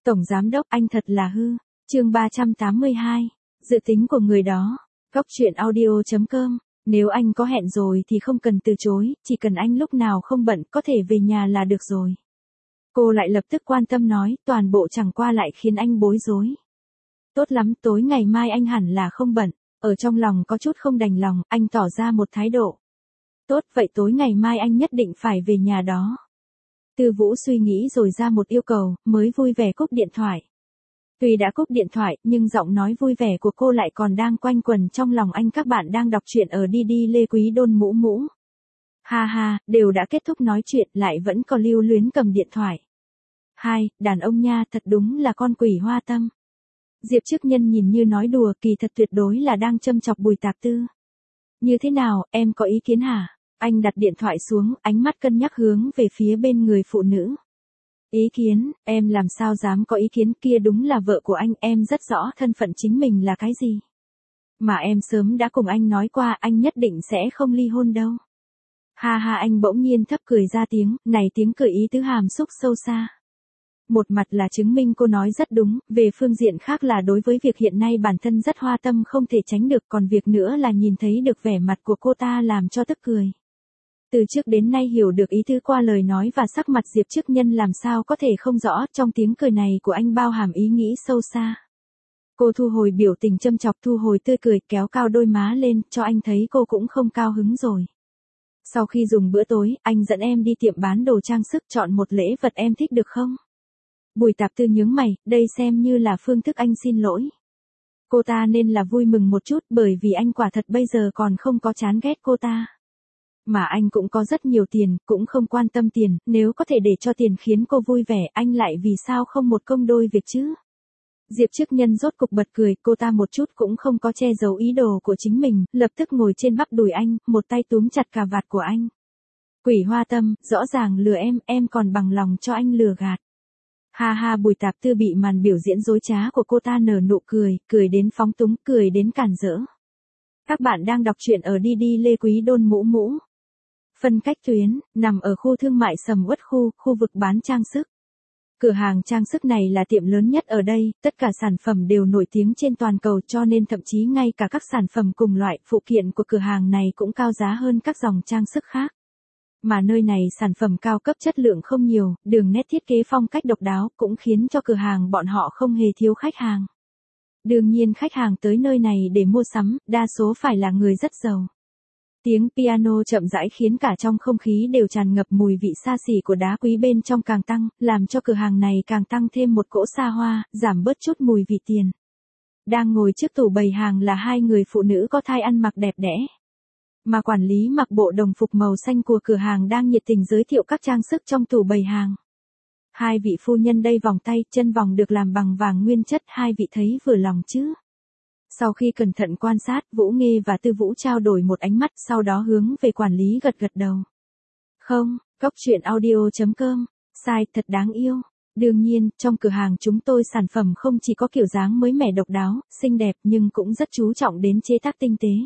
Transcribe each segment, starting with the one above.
Tổng giám đốc anh thật là hư. Chương 382. Dự tính của người đó. Góc truyện audio.com. Nếu anh có hẹn rồi thì không cần từ chối, chỉ cần anh lúc nào không bận có thể về nhà là được rồi. Cô lại lập tức quan tâm nói, toàn bộ chẳng qua lại khiến anh bối rối. Tốt lắm, tối ngày mai anh hẳn là không bận. Ở trong lòng có chút không đành lòng, anh tỏ ra một thái độ. Tốt, vậy tối ngày mai anh nhất định phải về nhà đó. Tư Vũ suy nghĩ rồi ra một yêu cầu, mới vui vẻ cúp điện thoại. Tuy đã cúp điện thoại, nhưng giọng nói vui vẻ của cô lại còn đang quanh quẩn trong lòng anh. Các bạn đang đọc truyện ở Didi Lê Quý Đôn Mũ Mũ. Ha ha, đều đã kết thúc nói chuyện lại vẫn còn lưu luyến cầm điện thoại. Hai, đàn ông nha, thật đúng là con quỷ hoa tâm. Diệp Chức Nhân nhìn như nói đùa, kỳ thật tuyệt đối là đang châm chọc Bùi Tạp Tư. Như thế nào, em có ý kiến hả? Anh đặt điện thoại xuống, ánh mắt cân nhắc hướng về phía bên người phụ nữ. Ý kiến, em làm sao dám có ý kiến, kia đúng là vợ của anh, em rất rõ thân phận chính mình là cái gì. Mà em sớm đã cùng anh nói qua, anh nhất định sẽ không ly hôn đâu. Ha ha, anh bỗng nhiên thấp cười ra tiếng, này tiếng cười ý tứ hàm xúc sâu xa. Một mặt là chứng minh cô nói rất đúng, về phương diện khác là đối với việc hiện nay bản thân rất hoa tâm không thể tránh được, còn việc nữa là nhìn thấy được vẻ mặt của cô ta làm cho tức cười. Từ trước đến nay hiểu được ý tứ qua lời nói và sắc mặt Diệp Chức Nhân làm sao có thể không rõ, trong tiếng cười này của anh bao hàm ý nghĩ sâu xa. Cô thu hồi biểu tình châm chọc, thu hồi tươi cười, kéo cao đôi má lên, cho anh thấy cô cũng không cao hứng rồi. Sau khi dùng bữa tối, anh dẫn em đi tiệm bán đồ trang sức chọn một lễ vật em thích được không? Bùi Tạp Tư nhướng mày, đây xem như là phương thức anh xin lỗi. Cô ta nên là vui mừng một chút bởi vì anh quả thật bây giờ còn không có chán ghét cô ta. Mà anh cũng có rất nhiều tiền, cũng không quan tâm tiền, nếu có thể để cho tiền khiến cô vui vẻ, anh lại vì sao không một công đôi việc chứ? Diệp Chức Nhân rốt cục bật cười, cô ta một chút cũng không có che giấu ý đồ của chính mình, lập tức ngồi trên bắp đùi anh, một tay túm chặt cà vạt của anh. Quỷ hoa tâm, rõ ràng lừa em còn bằng lòng cho anh lừa gạt. Ha ha, Bùi Tạp Tư bị màn biểu diễn dối trá của cô ta nở nụ cười, cười đến phóng túng, cười đến cản rỡ. Các bạn đang đọc truyện ở Didi Lê Quý Đôn Mũ Mũ. Phân cách tuyến, nằm ở khu thương mại Sầm Uất khu vực bán trang sức. Cửa hàng trang sức này là tiệm lớn nhất ở đây, tất cả sản phẩm đều nổi tiếng trên toàn cầu cho nên thậm chí ngay cả các sản phẩm cùng loại phụ kiện của cửa hàng này cũng cao giá hơn các dòng trang sức khác. Mà nơi này sản phẩm cao cấp chất lượng không nhiều, đường nét thiết kế phong cách độc đáo cũng khiến cho cửa hàng bọn họ không hề thiếu khách hàng. Đương nhiên khách hàng tới nơi này để mua sắm, đa số phải là người rất giàu. Tiếng piano chậm rãi khiến cả trong không khí đều tràn ngập mùi vị xa xỉ của đá quý bên trong càng tăng, làm cho cửa hàng này càng tăng thêm một cỗ xa hoa, giảm bớt chút mùi vị tiền. Đang ngồi trước tủ bày hàng là hai người phụ nữ có thai ăn mặc đẹp đẽ. Mà quản lý mặc bộ đồng phục màu xanh của cửa hàng đang nhiệt tình giới thiệu các trang sức trong tủ bày hàng. Hai vị phu nhân đây vòng tay, chân vòng được làm bằng vàng nguyên chất, hai vị thấy vừa lòng chứ? Sau khi cẩn thận quan sát, Vũ Nghê và Tư Vũ trao đổi một ánh mắt, sau đó hướng về quản lý gật gật đầu. Không, góc truyện audio.com, sai thật đáng yêu. Đương nhiên, trong cửa hàng chúng tôi sản phẩm không chỉ có kiểu dáng mới mẻ độc đáo, xinh đẹp nhưng cũng rất chú trọng đến chế tác tinh tế.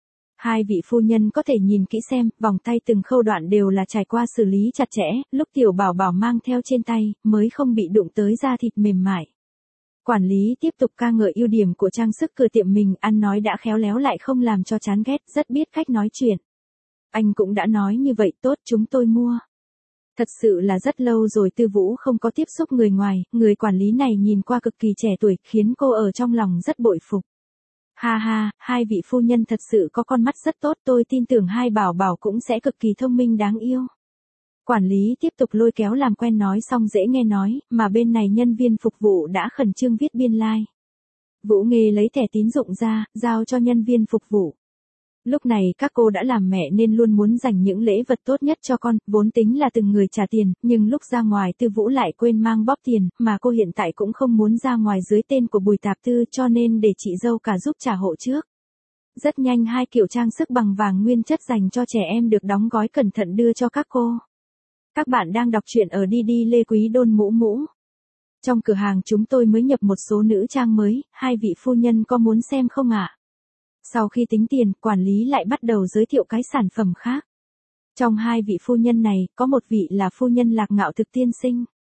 Hai vị phu nhân có thể nhìn kỹ xem, vòng tay từng khâu đoạn đều là trải qua xử lý chặt chẽ, lúc tiểu bảo bảo mang theo trên tay, mới không bị đụng tới da thịt mềm mại. Quản lý tiếp tục ca ngợi ưu điểm của trang sức cửa tiệm mình, ăn nói đã khéo léo lại không làm cho chán ghét, rất biết cách nói chuyện. Anh cũng đã nói như vậy, tốt chúng tôi mua. Thật sự là rất lâu rồi Tư Vũ không có tiếp xúc người ngoài, người quản lý này nhìn qua cực kỳ trẻ tuổi, khiến cô ở trong lòng rất bội phục. Ha ha, hai vị phu nhân thật sự có con mắt rất tốt, tôi tin tưởng hai bảo bảo cũng sẽ cực kỳ thông minh đáng yêu. Quản lý tiếp tục lôi kéo làm quen nói xong dễ nghe nói, mà bên này nhân viên phục vụ đã khẩn trương viết biên lai. Vũ Nghê lấy thẻ tín dụng ra, giao cho nhân viên phục vụ. Lúc này các cô đã làm mẹ nên luôn muốn dành những lễ vật tốt nhất cho con, vốn tính là từng người trả tiền, nhưng lúc ra ngoài Tư Vũ lại quên mang bóp tiền, mà cô hiện tại cũng không muốn ra ngoài dưới tên của Bùi Tạp Tư cho nên để chị dâu cả giúp trả hộ trước. Rất nhanh hai kiểu trang sức bằng vàng nguyên chất dành cho trẻ em được đóng gói cẩn thận đưa cho các cô. Các bạn đang đọc truyện ở Didi Lê Quý Đôn Mũ Mũ. Trong cửa hàng chúng tôi mới nhập một số nữ trang mới, hai vị phu nhân có muốn xem không ạ? Sau khi tính tiền, quản lý lại bắt đầu giới thiệu cái sản phẩm khác. Trong hai vị phu nhân này, có một vị là phu nhân Lạc Ngạo Thực tiên sinh.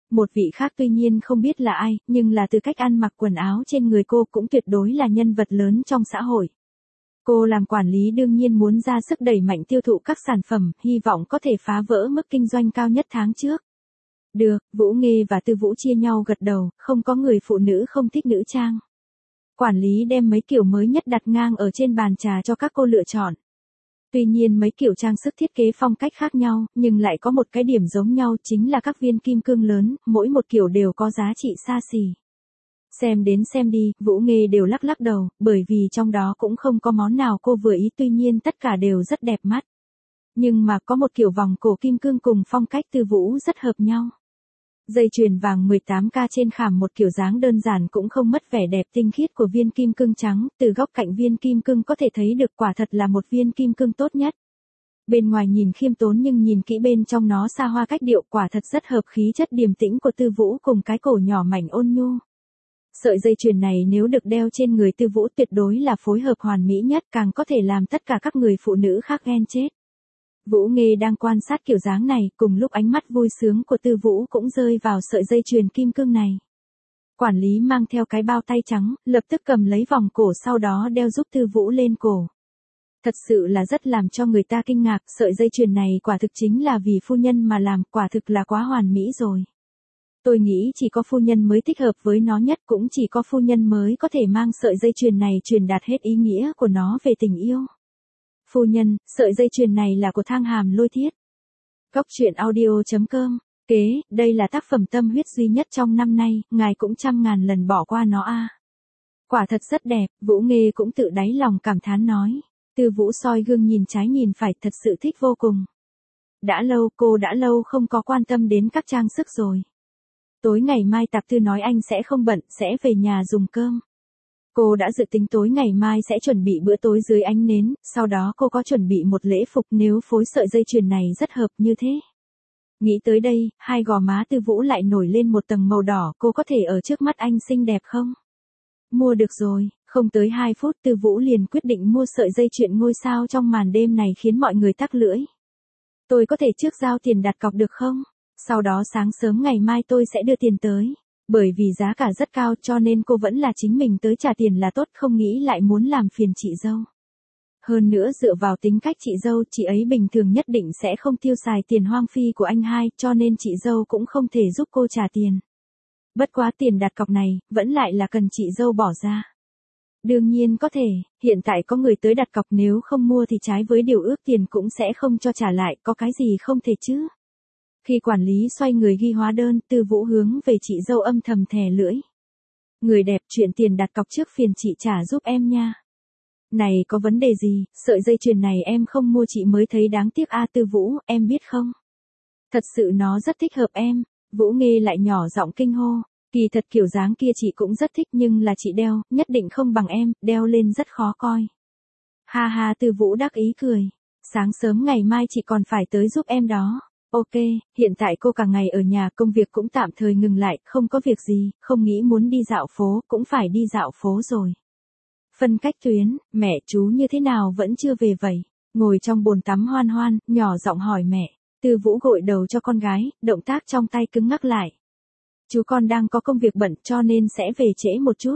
Một vị khác tuy nhiên không biết là ai, nhưng là từ cách ăn mặc quần áo trên người cô cũng tuyệt đối là nhân vật lớn trong xã hội. Cô làm quản lý đương nhiên muốn ra sức đẩy mạnh tiêu thụ các sản phẩm, hy vọng có thể phá vỡ mức kinh doanh cao nhất tháng trước. Được, Vũ Nghê và Tư Vũ chia nhau gật đầu, không có người phụ nữ không thích nữ trang. Quản lý đem mấy kiểu mới nhất đặt ngang ở trên bàn trà cho các cô lựa chọn. Tuy nhiên mấy kiểu trang sức thiết kế phong cách khác nhau, nhưng lại có một cái điểm giống nhau chính là các viên kim cương lớn, mỗi một kiểu đều có giá trị xa xỉ. Xem đến xem đi, Vũ Nghê đều lắc lắc đầu, bởi vì trong đó cũng không có món nào cô vừa ý, tuy nhiên tất cả đều rất đẹp mắt. Nhưng mà có một kiểu vòng cổ kim cương cùng phong cách Tư Vũ rất hợp nhau. Dây chuyền vàng 18K trên khảm một kiểu dáng đơn giản cũng không mất vẻ đẹp tinh khiết của viên kim cương trắng, từ góc cạnh viên kim cương có thể thấy được quả thật là một viên kim cương tốt nhất. Bên ngoài nhìn khiêm tốn nhưng nhìn kỹ bên trong nó xa hoa cách điệu, quả thật rất hợp khí chất điềm tĩnh của Tư Vũ cùng cái cổ nhỏ mảnh ôn nhu. Sợi dây chuyền này nếu được đeo trên người Tư Vũ tuyệt đối là phối hợp hoàn mỹ nhất, càng có thể làm tất cả các người phụ nữ khác ghen chết. Vũ Nghê đang quan sát kiểu dáng này, cùng lúc ánh mắt vui sướng của Tư Vũ cũng rơi vào sợi dây chuyền kim cương này. Quản lý mang theo cái bao tay trắng, lập tức cầm lấy vòng cổ sau đó đeo giúp Tư Vũ lên cổ. Thật sự là rất làm cho người ta kinh ngạc, sợi dây chuyền này quả thực chính là vì phu nhân mà làm, quả thực là quá hoàn mỹ rồi. Tôi nghĩ chỉ có phu nhân mới thích hợp với nó nhất, cũng chỉ có phu nhân mới có thể mang sợi dây chuyền này truyền đạt hết ý nghĩa của nó về tình yêu. Phu nhân, sợi dây chuyền này là của Thang Hàm Lôi Thiết. Góc truyện audio.com. Kế, đây là tác phẩm tâm huyết duy nhất trong năm nay, ngài cũng trăm ngàn lần bỏ qua nó a. Quả thật rất đẹp, Vũ Nghê cũng tự đáy lòng cảm thán nói. Tư Vũ soi gương nhìn trái nhìn phải, thật sự thích vô cùng. Cô đã lâu không có quan tâm đến các trang sức rồi. Tối ngày mai Tạp Tư nói anh sẽ không bận, sẽ về nhà dùng cơm. Cô đã dự tính tối ngày mai sẽ chuẩn bị bữa tối dưới ánh nến, sau đó cô có chuẩn bị một lễ phục, nếu phối sợi dây chuyền này rất hợp như thế. Nghĩ tới đây, hai gò má Tư Vũ lại nổi lên một tầng màu đỏ, cô có thể ở trước mắt anh xinh đẹp không? Mua được rồi, không tới 2 phút Tư Vũ liền quyết định mua sợi dây chuyền ngôi sao trong màn đêm này khiến mọi người tắc lưỡi. Tôi có thể trước giao tiền đặt cọc được không? Sau đó sáng sớm ngày mai tôi sẽ đưa tiền tới. Bởi vì giá cả rất cao cho nên cô vẫn là chính mình tới trả tiền là tốt, không nghĩ lại muốn làm phiền chị dâu. Hơn nữa dựa vào tính cách chị dâu, chị ấy bình thường nhất định sẽ không tiêu xài tiền hoang phi của anh hai, cho nên chị dâu cũng không thể giúp cô trả tiền. Bất quá tiền đặt cọc này, vẫn lại là cần chị dâu bỏ ra. Đương nhiên có thể, hiện tại có người tới đặt cọc, nếu không mua thì trái với điều ước tiền cũng sẽ không cho trả lại, có cái gì không thể chứ. Khi quản lý xoay người ghi hóa đơn, Tư Vũ hướng về chị dâu âm thầm thè lưỡi. Người đẹp, chuyện tiền đặt cọc trước phiền chị trả giúp em nha. Này có vấn đề gì, sợi dây chuyền này em không mua chị mới thấy đáng tiếc a. Tư Vũ, em biết không? Thật sự nó rất thích hợp em. Vũ Nghê lại nhỏ giọng kinh hô. Kỳ thật kiểu dáng kia chị cũng rất thích, nhưng là chị đeo, nhất định không bằng em, đeo lên rất khó coi. Ha ha, Tư Vũ đắc ý cười. Sáng sớm ngày mai chị còn phải tới giúp em đó. Ok, hiện tại cô cả ngày ở nhà, công việc cũng tạm thời ngừng lại, không có việc gì, không nghĩ muốn đi dạo phố, cũng phải đi dạo phố rồi. Phân cách tuyến, mẹ chú như thế nào vẫn chưa về vậy? Ngồi trong bồn tắm Hoan Hoan, nhỏ giọng hỏi mẹ. Tư Vũ gội đầu cho con gái, động tác trong tay cứng ngắc lại. Chú con đang có công việc bận cho nên sẽ về trễ một chút.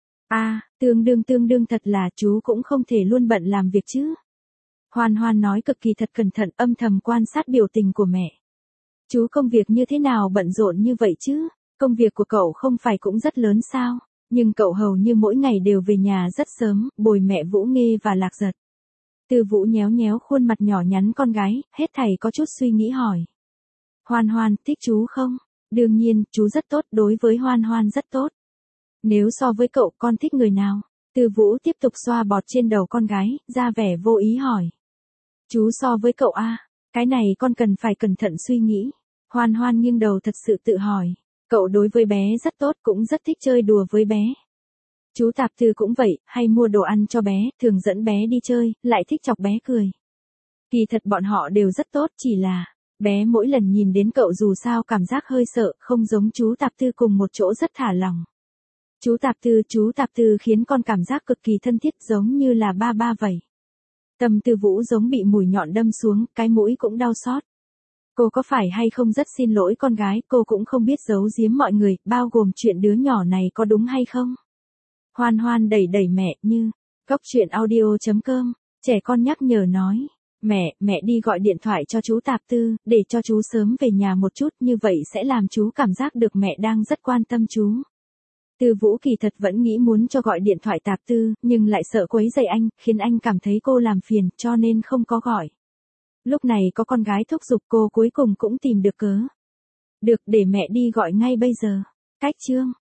Tương đương thật là chú cũng không thể luôn bận làm việc chứ. Hoan Hoan nói cực kỳ thật cẩn thận, âm thầm quan sát biểu tình của mẹ. Chú công việc như thế nào bận rộn như vậy chứ? Công việc của cậu không phải cũng rất lớn sao? Nhưng cậu hầu như mỗi ngày đều về nhà rất sớm, bồi mẹ Vũ Nghê và Lạc Giật. Tư Vũ nhéo nhéo khuôn mặt nhỏ nhắn con gái, hết thảy có chút suy nghĩ hỏi. Hoan Hoan, thích chú không? Đương nhiên, chú rất tốt, đối với Hoan Hoan rất tốt. Nếu so với cậu, con thích người nào? Tư Vũ tiếp tục xoa bọt trên đầu con gái, ra vẻ vô ý hỏi. Chú so với cậu cái này con cần phải cẩn thận suy nghĩ. Hoan Hoan nghiêng đầu thật sự tự hỏi. Cậu đối với bé rất tốt, cũng rất thích chơi đùa với bé. Chú Tạp Tư cũng vậy, hay mua đồ ăn cho bé, thường dẫn bé đi chơi, lại thích chọc bé cười. Kỳ thật bọn họ đều rất tốt, chỉ là bé mỗi lần nhìn đến cậu dù sao cảm giác hơi sợ, không giống chú Tạp Tư cùng một chỗ rất thả lỏng. Chú Tạp Tư khiến con cảm giác cực kỳ thân thiết, giống như là ba ba vậy. Tâm Tư Vũ giống bị mùi nhọn đâm xuống, cái mũi cũng đau xót. Cô có phải hay không rất xin lỗi con gái, cô cũng không biết giấu giếm mọi người, bao gồm chuyện đứa nhỏ này có đúng hay không. Hoan Hoan đẩy đẩy mẹ Như. Góc chuyện audio.com, trẻ con nhắc nhở nói. Mẹ đi gọi điện thoại cho chú Tạp Tư, để cho chú sớm về nhà một chút, như vậy sẽ làm chú cảm giác được mẹ đang rất quan tâm chú. Tư Vũ kỳ thật vẫn nghĩ muốn cho gọi điện thoại Tạp Tư, nhưng lại sợ quấy rầy anh, khiến anh cảm thấy cô làm phiền, cho nên không có gọi. Lúc này có con gái thúc giục cô cuối cùng cũng tìm được cớ. Được, để mẹ đi gọi ngay bây giờ. Cách chương.